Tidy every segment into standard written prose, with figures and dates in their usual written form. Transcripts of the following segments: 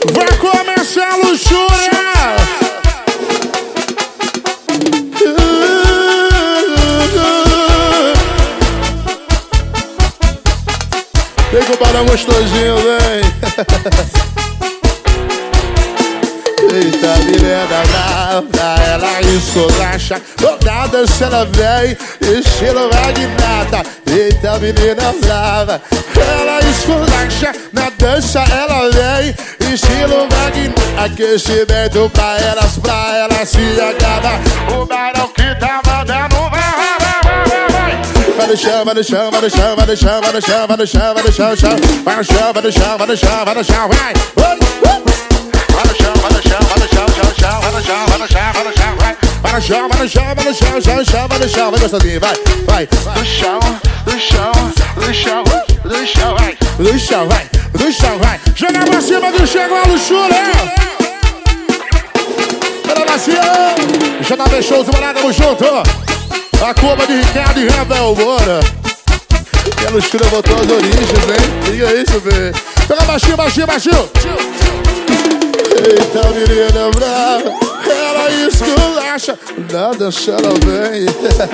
Vai começar a luxúria. Vem com o barão gostosinho, vem. Eita, menina brava, ela esculacha. Na dança ela vem, estilo magnata. Eita, menina brava, ela esculacha. Na dança ela vem, estilo magnata. Aquecimento pra elas se acaba. O barão que tá mandando vai no chão, vai no chão, vai no chão, vai no chão, vai no chão, vai no chão, vai no chão, chão. Vai no chão, vai no chão, vai no chão, vai no chão, vai. Vai no chão, vai no chão, vai no chão, chão, chão. Vai no chão, vai no chão, vai no chão, vai. Vai no chão, vai no chão, vai no chão, chão, chão. Vai no chão, vai gostosinho, vai, vai. No chão, no chão, no chão, no chão, vai. No chão, vai, no chão, vai. Joga pra cima do chego, a luxúria. Bora Macia, JB Shows, morada, tamo junto. A curva de Ricardo e Ravel, bora. E a luxúria botou as origens, hein? Liga isso, velho. Pega baixinho, baixinho, baixinho. Eita, menina brava, ela esculacha. Na dança ela vem.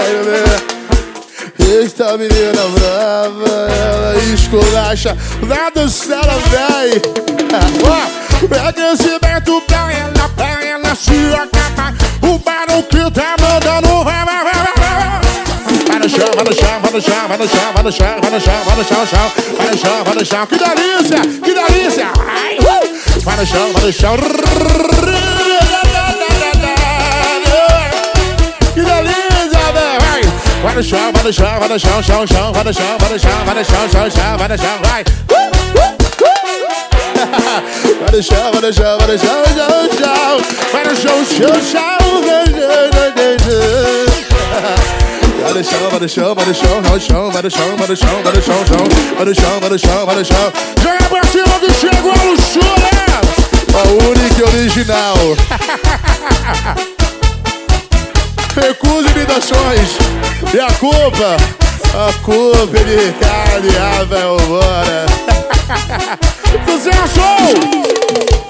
Eita, menina brava, ela esculacha. Na dança ela vem. Ó, aquecimento pra ela se acaba. O barão que tá mandando vai, vai, vai, vai. Vai no chão, vai no chão, vai no chão, vai no chão, vai no chão, vai no chão, vai no chão, chão. Vai no chão, vai no chão, que delícia, que delícia. Vai no chão, vai no chão. Que delícia, velho. Vai no chão, vai no chão, vai no chão, chão, chão. Vai no chão, vai no chão, vai no chão, chão, chão. Vai no chão, vai. Vai no chão, vai no chão, vai no chão, chão, chão. Vai no chão, chão, chão. Vai no chão, vai no chão, vai no chão, vai no chão, vai no chão, vai no chão, vai no chão, chão. Vai no chão, vai no chão, vai no chão. Joga pra cima que chegou a luxúria. A única e original. Recusa imitações. E a culpa é de Ricardo e Ravel, bora. Sucesso!